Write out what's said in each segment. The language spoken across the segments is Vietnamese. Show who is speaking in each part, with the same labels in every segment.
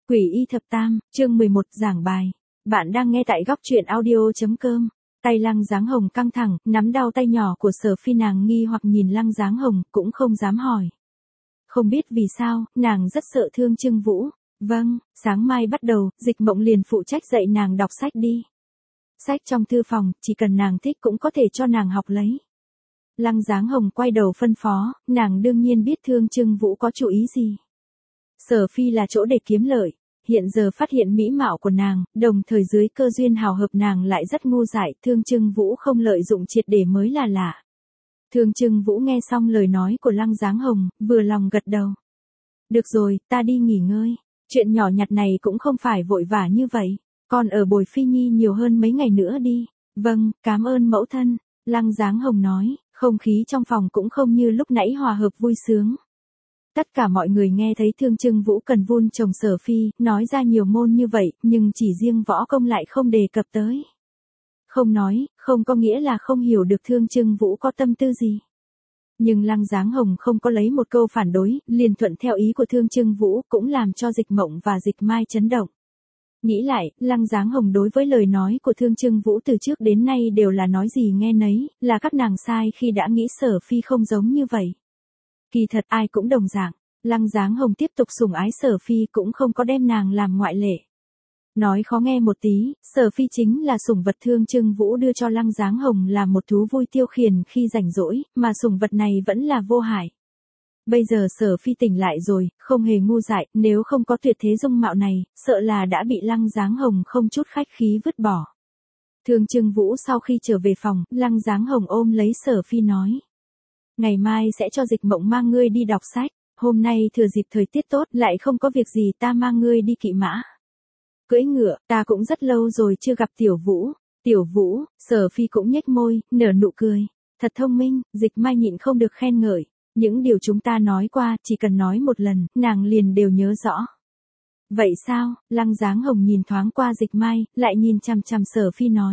Speaker 1: Quỷ y thập tam, chương 11 giảng bài. Bạn đang nghe tại góc truyện audio.com. Tay Lăng Dáng Hồng căng thẳng, nắm đau tay nhỏ của Sở Phi, nàng nghi hoặc nhìn Lăng Dáng Hồng, cũng không dám hỏi. Không biết vì sao, nàng rất sợ Thương Trưng Vũ. Vâng, sáng mai bắt đầu, Dịch Mộng liền phụ trách dạy nàng đọc sách đi. Sách trong thư phòng, chỉ cần nàng thích cũng có thể cho nàng học lấy. Lăng Dáng Hồng quay đầu phân phó, nàng đương nhiên biết Thương Trưng Vũ có chủ ý gì. Sở Phi là chỗ để kiếm lợi, hiện giờ phát hiện mỹ mạo của nàng, đồng thời dưới cơ duyên hào hợp nàng lại rất ngu dại, Thương Trưng Vũ không lợi dụng triệt để mới là lạ. Thương Trưng Vũ nghe xong lời nói của Lăng Dáng Hồng, vừa lòng gật đầu. Được rồi, ta đi nghỉ ngơi, chuyện nhỏ nhặt này cũng không phải vội vã như vậy, còn ở bồi Phi Nhi nhiều hơn mấy ngày nữa đi. Vâng, cảm ơn mẫu thân, Lăng Dáng Hồng nói, không khí trong phòng cũng không như lúc nãy hòa hợp vui sướng. Tất cả mọi người nghe thấy Thương Trưng Vũ cần vun trồng Sở Phi, nói ra nhiều môn như vậy, nhưng chỉ riêng võ công lại không đề cập tới. Không nói, không có nghĩa là không hiểu được Thương Trưng Vũ có tâm tư gì. Nhưng Lăng Dáng Hồng không có lấy một câu phản đối, liền thuận theo ý của Thương Trưng Vũ, cũng làm cho Dịch Mộng và Dịch Mai chấn động. Nghĩ lại, Lăng Dáng Hồng đối với lời nói của Thương Trưng Vũ từ trước đến nay đều là nói gì nghe nấy, là các nàng sai khi đã nghĩ Sở Phi không giống như vậy. Kỳ thật ai cũng đồng dạng, Lăng Dáng Hồng tiếp tục sủng ái Sở Phi cũng không có đem nàng làm ngoại lệ. Nói khó nghe một tí, Sở Phi chính là sủng vật Thương Trưng Vũ đưa cho Lăng Dáng Hồng làm một thú vui tiêu khiển khi rảnh rỗi, mà sủng vật này vẫn là vô hại. Bây giờ Sở Phi tỉnh lại rồi, không hề ngu dại, nếu không có tuyệt thế dung mạo này, sợ là đã bị Lăng Dáng Hồng không chút khách khí vứt bỏ. Thương Trưng Vũ sau khi trở về phòng, Lăng Dáng Hồng ôm lấy Sở Phi nói. Ngày mai sẽ cho Dịch Mộng mang ngươi đi đọc sách, hôm nay thừa dịp thời tiết tốt lại không có việc gì ta mang ngươi đi kỵ mã. Cưỡi ngựa, ta cũng rất lâu rồi chưa gặp Tiểu Vũ. Tiểu Vũ, Sở Phi cũng nhếch môi, nở nụ cười. Thật thông minh, Dịch Mai nhịn không được khen ngợi. Những điều chúng ta nói qua, chỉ cần nói một lần, nàng liền đều nhớ rõ. Vậy sao, Lăng Dáng Hồng nhìn thoáng qua Dịch Mai, lại nhìn chằm chằm Sở Phi nói.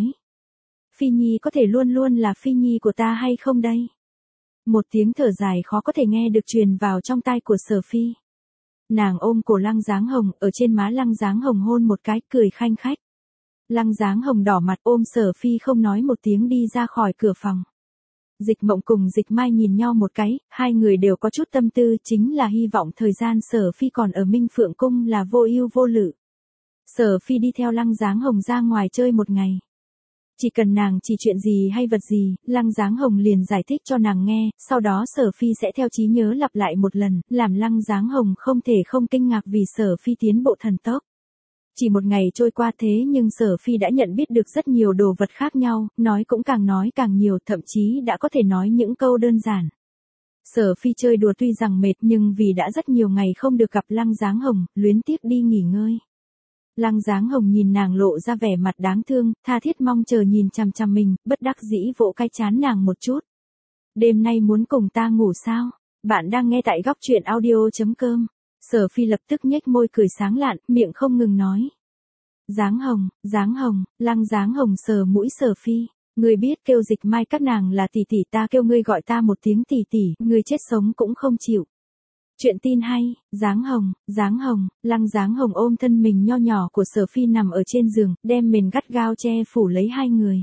Speaker 1: Phi Nhi có thể luôn luôn là Phi Nhi của ta hay không đây? Một tiếng thở dài khó có thể nghe được truyền vào trong tai của Sở Phi. Nàng ôm cổ Lăng Dáng Hồng, ở trên má Lăng Dáng Hồng hôn một cái, cười khanh khách. Lăng Dáng Hồng đỏ mặt ôm Sở Phi không nói một tiếng đi ra khỏi cửa phòng. Dịch Mộng cùng Dịch Mai nhìn nhau một cái, hai người đều có chút tâm tư, chính là hy vọng thời gian Sở Phi còn ở Minh Phượng Cung là vô ưu vô lự. Sở Phi đi theo Lăng Dáng Hồng ra ngoài chơi một ngày. Chỉ cần nàng chỉ chuyện gì hay vật gì, Lăng Dáng Hồng liền giải thích cho nàng nghe, sau đó Sở Phi sẽ theo trí nhớ lặp lại một lần, làm Lăng Dáng Hồng không thể không kinh ngạc vì Sở Phi tiến bộ thần tốc. Chỉ một ngày trôi qua thế nhưng Sở Phi đã nhận biết được rất nhiều đồ vật khác nhau, nói càng nhiều, thậm chí đã có thể nói những câu đơn giản. Sở Phi chơi đùa tuy rằng mệt nhưng vì đã rất nhiều ngày không được gặp Lăng Dáng Hồng, luyến tiếc đi nghỉ ngơi. Lăng Dáng Hồng nhìn nàng lộ ra vẻ mặt đáng thương, tha thiết mong chờ nhìn chằm chằm mình, bất đắc dĩ vỗ cái trán nàng một chút. Đêm nay muốn cùng ta ngủ sao? Bạn đang nghe tại góc truyện audio.com. Sở Phi lập tức nhếch môi cười sáng lạn, miệng không ngừng nói. Dáng Hồng, Lăng Dáng Hồng sờ mũi Sở Phi. Ngươi biết kêu Dịch Mai các nàng là tỷ tỷ, ta kêu ngươi gọi ta một tiếng tỷ tỷ, ngươi chết sống cũng không chịu. Chuyện tin hay, Dáng Hồng, Lăng Dáng Hồng ôm thân mình nho nhỏ của Sở Phi nằm ở trên giường, đem mền gắt gao che phủ lấy hai người.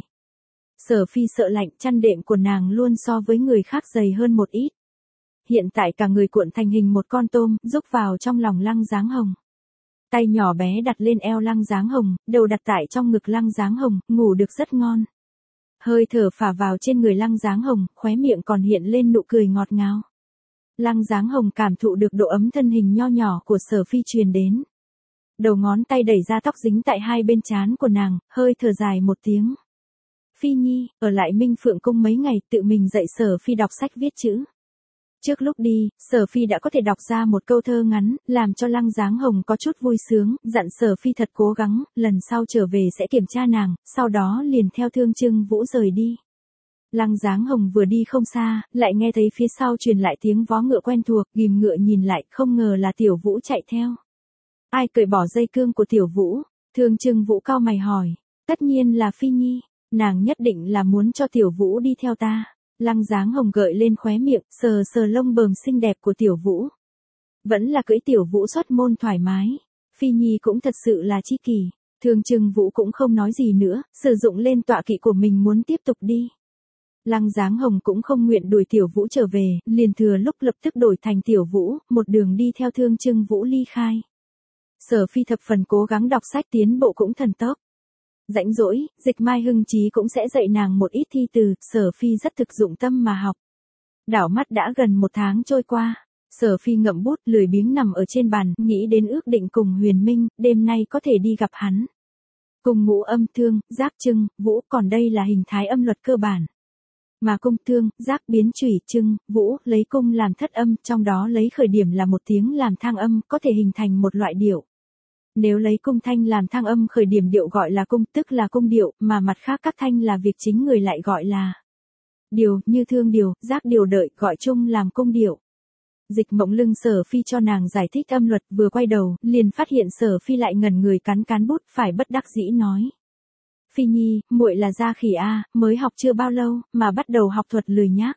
Speaker 1: Sở Phi sợ lạnh, chăn đệm của nàng luôn so với người khác dày hơn một ít. Hiện tại cả người cuộn thành hình một con tôm, rúc vào trong lòng Lăng Dáng Hồng. Tay nhỏ bé đặt lên eo Lăng Dáng Hồng, đầu đặt tại trong ngực Lăng Dáng Hồng, ngủ được rất ngon. Hơi thở phả vào trên người Lăng Dáng Hồng, khóe miệng còn hiện lên nụ cười ngọt ngào. Lăng Dáng Hồng cảm thụ được độ ấm thân hình nho nhỏ của Sở Phi truyền đến. Đầu ngón tay đẩy ra tóc dính tại hai bên trán của nàng, hơi thở dài một tiếng. Phi Nhi, ở lại Minh Phượng Cung mấy ngày, tự mình dạy Sở Phi đọc sách viết chữ. Trước lúc đi, Sở Phi đã có thể đọc ra một câu thơ ngắn, làm cho Lăng Dáng Hồng có chút vui sướng, dặn Sở Phi thật cố gắng, lần sau trở về sẽ kiểm tra nàng, sau đó liền theo Thương Trưng Vũ rời đi. Lăng Dáng Hồng vừa đi không xa, lại nghe thấy phía sau truyền lại tiếng vó ngựa quen thuộc, ghim ngựa nhìn lại, không ngờ là Tiểu Vũ chạy theo. Ai cởi bỏ dây cương của Tiểu Vũ? Thương Trưng Vũ cau mày hỏi. Tất nhiên là Phi Nhi, nàng nhất định là muốn cho Tiểu Vũ đi theo ta. Lăng Dáng Hồng gợi lên khóe miệng, sờ sờ lông bờm xinh đẹp của Tiểu Vũ. Vẫn là cưỡi Tiểu Vũ xuất môn thoải mái. Phi Nhi cũng thật sự là chi kỷ. Thương Trừng Vũ cũng không nói gì nữa, sử dụng lên tọa kỵ của mình muốn tiếp tục đi. Lăng Giáng Hồng cũng không nguyện đuổi Tiểu Vũ trở về, liền thừa lúc lập tức đổi thành Tiểu Vũ, một đường đi theo Thương Trừng Vũ ly khai. Sở Phi thập phần cố gắng đọc sách tiến bộ cũng thần tốc. Rãnh rỗi, Dịch Mai Hưng Chí cũng sẽ dạy nàng một ít thi từ, Sở Phi rất thực dụng tâm mà học. Đảo mắt đã gần 1 tháng trôi qua, Sở Phi ngậm bút lười biếng nằm ở trên bàn, nghĩ đến ước định cùng Huyền Minh, đêm nay có thể đi gặp hắn. Cùng ngũ âm thương, giác trưng, vũ, còn đây là hình thái âm luật cơ bản. Mà cung thương, giác biến chủy trưng, vũ, lấy cung làm thất âm, trong đó lấy khởi điểm là một tiếng làm thang âm, có thể hình thành một loại điệu. Nếu lấy cung thanh làm thang âm khởi điểm điệu gọi là cung, tức là cung điệu, mà mặt khác các thanh là việc chính người lại gọi là điều, như thương điều, giác điều đợi, gọi chung làm cung điệu. Dịch Mộng lưng Sở Phi cho nàng giải thích âm luật, vừa quay đầu, liền phát hiện Sở Phi lại ngẩn người cắn bút, phải bất đắc dĩ nói. Phi Nhi, muội là gia khỉ a, mới học chưa bao lâu, mà bắt đầu học thuật lười nhác.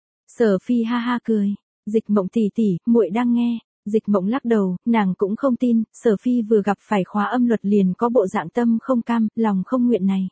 Speaker 1: Sở Phi ha ha cười. Dịch Mộng tỷ tỷ, muội đang nghe. Dịch Mộng lắc đầu, nàng cũng không tin, Sở Phi vừa gặp phải khóa âm luật liền có bộ dạng tâm không cam, lòng không nguyện này.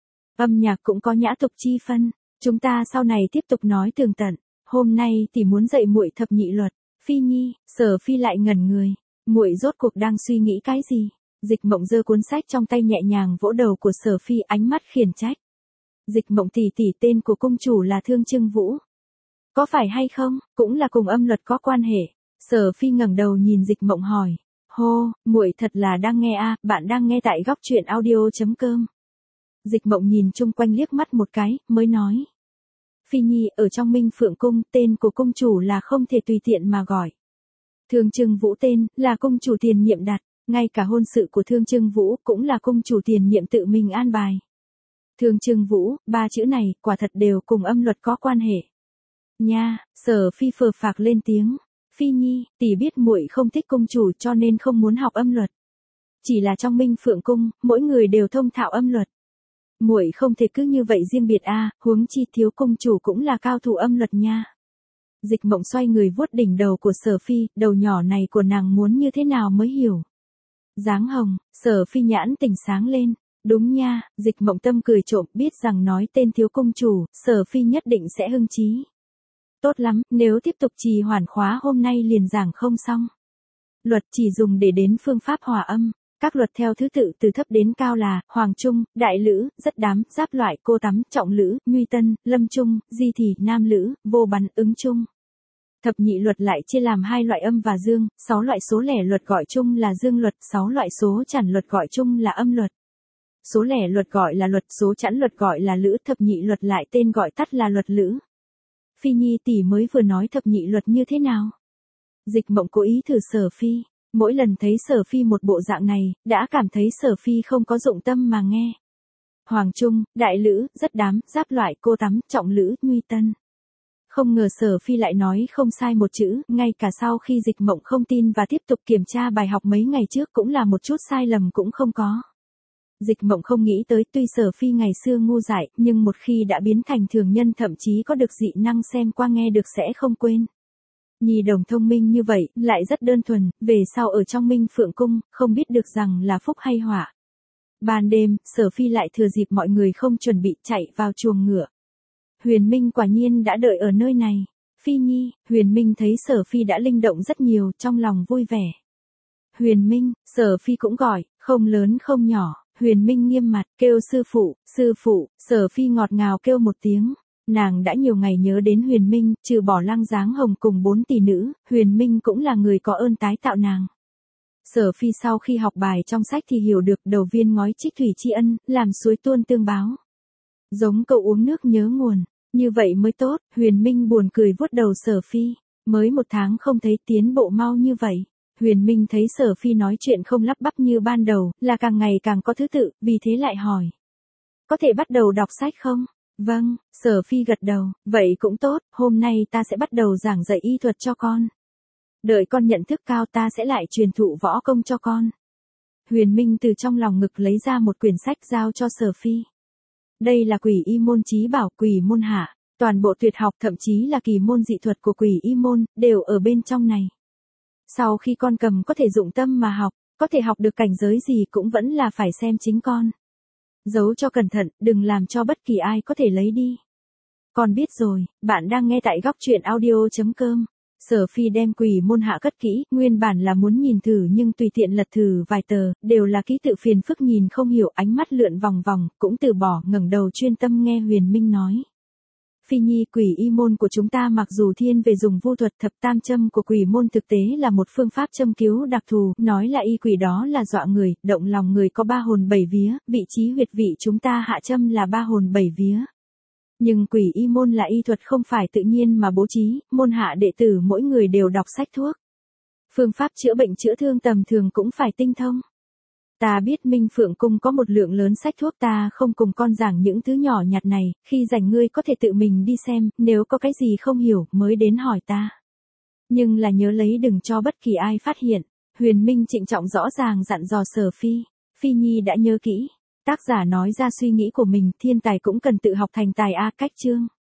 Speaker 1: Âm nhạc cũng có nhã tục chi phân, chúng ta sau này tiếp tục nói tường tận. Hôm nay tỷ muốn dạy muội thập nhị luật. Phi Nhi, Sở Phi lại ngẩn người, muội rốt cuộc đang suy nghĩ cái gì? Dịch Mộng giơ cuốn sách trong tay nhẹ nhàng vỗ đầu của Sở Phi, ánh mắt khiển trách. Dịch Mộng tỷ tỷ, tên của cung chủ là Thương Trừng Vũ. Có phải hay không, cũng là cùng âm luật có quan hệ. Sở Phi ngẩng đầu nhìn Dịch Mộng hỏi. Hô, muội thật là đang nghe a, bạn đang nghe tại góc truyện audio.com. Dịch Mộng nhìn chung quanh liếc mắt một cái, mới nói. Phi Nhi, ở trong Minh Phượng Cung, tên của cung chủ là không thể tùy tiện mà gọi. Thương Trừng Vũ tên, là cung chủ tiền nhiệm đặt, ngay cả hôn sự của Thương Trừng Vũ cũng là cung chủ tiền nhiệm tự mình an bài. Thương Trừng Vũ, 3 chữ này, quả thật đều cùng âm luật có quan hệ. Nha, Sở Phi phờ phạc lên tiếng. Phi Nhi, tỷ biết muội không thích cung chủ cho nên không muốn học âm luật. Chỉ là trong Minh Phượng Cung, mỗi người đều thông thạo âm luật. Muội không thể cứ như vậy riêng biệt a, huống chi thiếu cung chủ cũng là cao thủ âm luật nha. Dịch Mộng xoay người vuốt đỉnh đầu của Sở Phi, đầu nhỏ này của nàng muốn như thế nào mới hiểu. Giáng Hồng, Sở Phi nhãn tỉnh sáng lên. Đúng nha, Dịch Mộng tâm cười trộm, biết rằng nói tên thiếu cung chủ, Sở Phi nhất định sẽ hưng chí. Tốt lắm, nếu tiếp tục trì hoãn khóa hôm nay liền giảng không xong. Luật chỉ dùng để đến phương pháp hòa âm. Các luật theo thứ tự từ thấp đến cao là Hoàng Trung, Đại Lữ, Rất Đám, Giáp Loại, Cô Tắm, Trọng Lữ, Nguy Tân, Lâm Trung, Di Thì, Nam Lữ, Vô Bắn, Ứng Trung. Thập nhị luật lại chia làm 2 loại âm và dương, 6 loại số lẻ luật gọi chung là dương luật, 6 loại số chẵn luật gọi chung là âm luật. Số lẻ luật gọi là luật, số chẵn luật gọi là lữ, thập nhị luật lại tên gọi tắt là luật lữ. Phi Nhi tỷ mới vừa nói thập nhị luật như thế nào? Dịch Mộng cố ý thử Sở Phi. Mỗi lần thấy Sở Phi một bộ dạng này, đã cảm thấy Sở Phi không có dụng tâm mà nghe. Hoàng Trung, Đại Lữ, Rất Đám, Giáp Loại, Cô Tắm, Trọng Lữ, Nguy Tân. Không ngờ Sở Phi lại nói không sai một chữ, ngay cả sau khi Dịch Mộng không tin và tiếp tục kiểm tra bài học mấy ngày trước cũng là một chút sai lầm cũng không có. Dịch Mộng không nghĩ tới, tuy Sở Phi ngày xưa ngu dại, nhưng một khi đã biến thành thường nhân thậm chí có được dị năng xem qua nghe được sẽ không quên. Nhi đồng thông minh như vậy, lại rất đơn thuần, về sau ở trong Minh Phượng Cung, không biết được rằng là phúc hay họa. Ban đêm, Sở Phi lại thừa dịp mọi người không chuẩn bị chạy vào chuồng ngựa. Huyền Minh quả nhiên đã đợi ở nơi này. Phi Nhi, Huyền Minh thấy Sở Phi đã linh động rất nhiều, trong lòng vui vẻ. Huyền Minh, Sở Phi cũng gọi, không lớn không nhỏ. Huyền Minh nghiêm mặt, kêu sư phụ, Sở Phi ngọt ngào kêu một tiếng. Nàng đã nhiều ngày nhớ đến Huyền Minh, trừ bỏ Lăng Giáng Hồng cùng 4 tỷ nữ, Huyền Minh cũng là người có ơn tái tạo nàng. Sở Phi sau khi học bài trong sách thì hiểu được đầu viên ngói trích thủy tri ân, làm suối tuôn tương báo. Giống cậu uống nước nhớ nguồn, như vậy mới tốt. Huyền Minh buồn cười vuốt đầu Sở Phi, mới 1 tháng không thấy tiến bộ mau như vậy. Huyền Minh thấy Sở Phi nói chuyện không lắp bắp như ban đầu, là càng ngày càng có thứ tự, vì thế lại hỏi. Có thể bắt đầu đọc sách không? Vâng, Sở Phi gật đầu, vậy cũng tốt, hôm nay ta sẽ bắt đầu giảng dạy y thuật cho con. Đợi con nhận thức cao ta sẽ lại truyền thụ võ công cho con. Huyền Minh từ trong lòng ngực lấy ra một quyển sách giao cho Sở Phi. Đây là Quỷ Y Môn Chí Bảo, Quỷ Môn Hạ, toàn bộ tuyệt học thậm chí là kỳ môn dị thuật của Quỷ Y Môn, đều ở bên trong này. Sau khi con cầm có thể dụng tâm mà học, Có thể học được cảnh giới gì cũng vẫn là phải xem chính con. Giấu cho cẩn thận, đừng làm cho bất kỳ ai có thể lấy đi. Con biết rồi, bạn đang nghe tại góc truyện audio.com. Sở Phi đem Quỷ Môn Hạ cất kỹ, nguyên bản là muốn nhìn thử nhưng tùy tiện lật thử vài tờ, đều là ký tự phiền phức nhìn không hiểu, ánh mắt lượn vòng vòng, cũng từ bỏ, ngẩng đầu chuyên tâm nghe Huyền Minh nói. Phi Nhi, quỷ y môn của chúng ta mặc dù thiên về dùng vu thuật, thập tam châm của quỷ môn thực tế là một phương pháp châm cứu đặc thù, nói là y quỷ đó là dọa người, động lòng người có 3 hồn 7 vía, vị trí huyệt vị chúng ta hạ châm là 3 hồn 7 vía. Nhưng quỷ y môn là y thuật không phải tự nhiên mà bố trí, môn hạ đệ tử mỗi người đều đọc sách thuốc. Phương pháp chữa bệnh chữa thương tầm thường cũng phải tinh thông. Ta biết Minh Phượng Cung có một lượng lớn sách thuốc, ta không cùng con giảng những thứ nhỏ nhặt này, khi rảnh ngươi có thể tự mình đi xem, nếu có cái gì không hiểu mới đến hỏi ta. Nhưng là nhớ lấy đừng cho bất kỳ ai phát hiện. Huyền Minh trịnh trọng rõ ràng dặn dò Sở Phi. Phi Nhi đã nhớ kỹ. Tác giả nói ra suy nghĩ của mình, thiên tài cũng cần tự học thành tài a. Cách chương.